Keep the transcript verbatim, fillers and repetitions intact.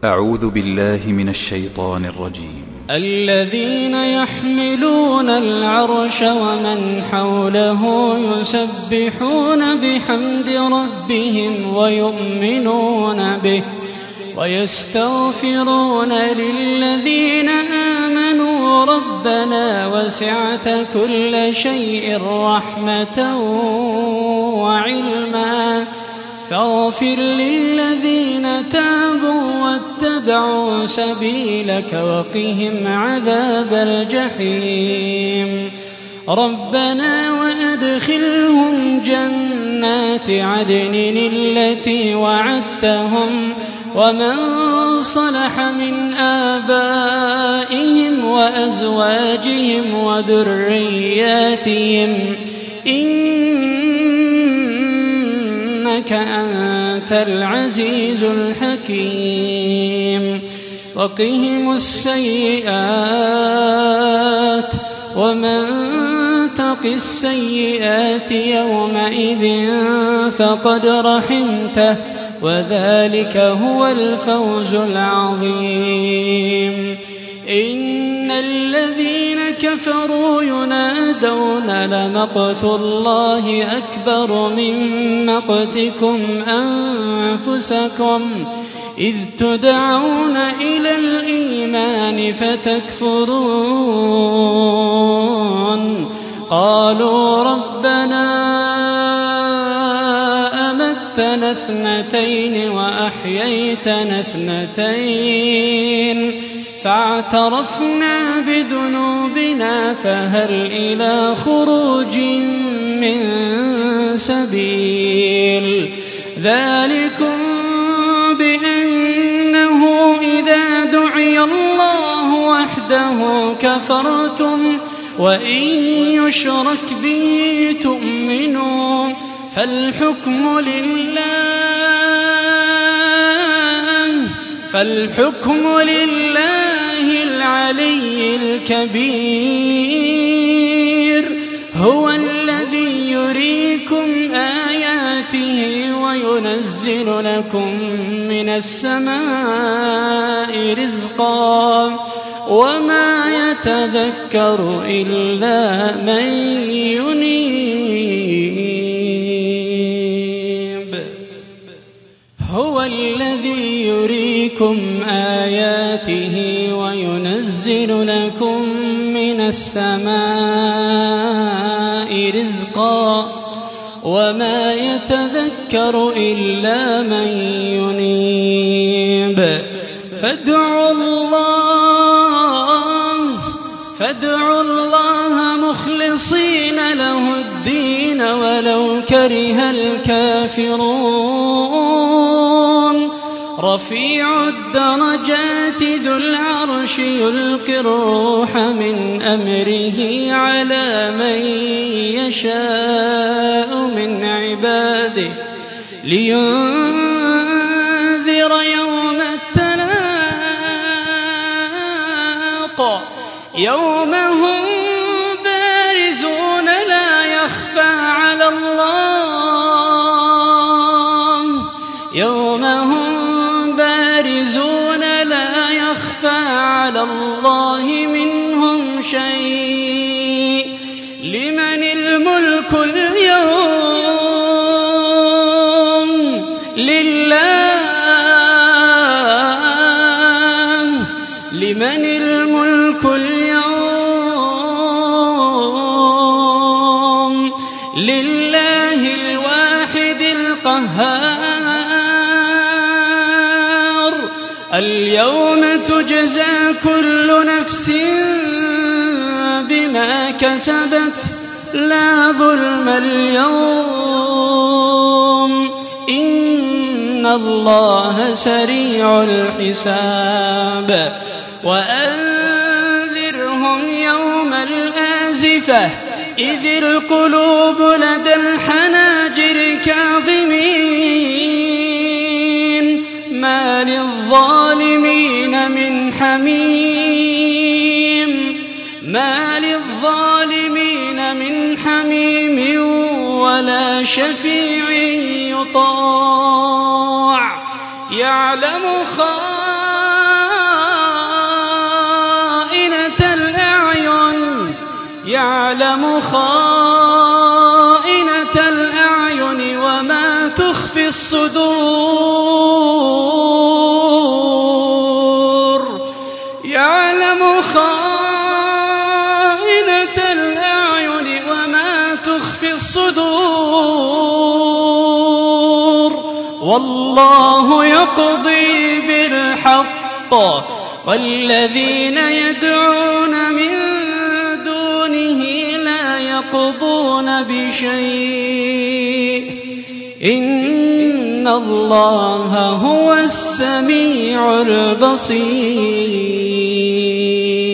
أعوذ بالله من الشيطان الرجيم. الذين يحملون العرش ومن حوله يسبحون بحمد ربهم ويؤمنون به ويستغفرون للذين آمنوا ربنا وسعت كل شيء رحمة وعلما فاغفر للذين تابوا واتبعوا سبيلك وقهم عذاب الجحيم. ربنا وأدخلهم جنات عدن التي وعدتهم ومن صلح من آبائهم وأزواجهم وذرياتهم إنك أنت العزيز الحكيم. وقهم السيئات ومن تق السيئات يومئذ فقد رحمته وذلك هو الفوز العظيم. إن الذين كفروا ينادون لمقت الله أكبر من مقتكم أنفسكم إذ تدعون إلى الإيمان فتكفرون. قالوا ربنا أمتنا اثنتين وأحييتنا اثنتين فاعترفنا بذنوبنا فهل إلى خروج من سبيل. ذلكم بأنه إذا دعي الله وحده كفرتم وإن يشرك به تؤمنوا فالحكم لله فالحكم لله العلي الكبير. هو الذي يريكم آياته وينزل لكم من السماء رزقا وما يتذكر إلا من ينيب. هو الذي يريكم آياته وينزل لكم من السماء رزقا وما يتذكر إلا من ينيب. فادعوا الله فادعوا الله مخلصين له الدين ولو كره الكافرون. رفيع الدرجات ذو العرش يلقي الروح من أمره على من يشاء من عباده لينذر يوم التلاق يوم هم بارزون لا يخفى على الله يوم هم بارزون لا يخفى على الله منهم شيء. لمن الملك اليوم لله لمن الملك اليوم لله الواحد القهار. اليوم تجزى كل نفس بما كسبت لا ظلم اليوم إن الله سريع الحساب. وأنذرهم يوم الآزفة إذ القلوب لدى الحناجر كاظمين ما للظالمين من حميم ما للظالمين من حميم ولا شفيع يطاع. يعلم خائنة يعلم خائنة الأعين وما تخفي الصدور يعلم خائنة الأعين وما تخفي الصدور والله يقضي بالحق والذين يدعون من دونه لا يقضون بشيء إن الله هو السميع البصير.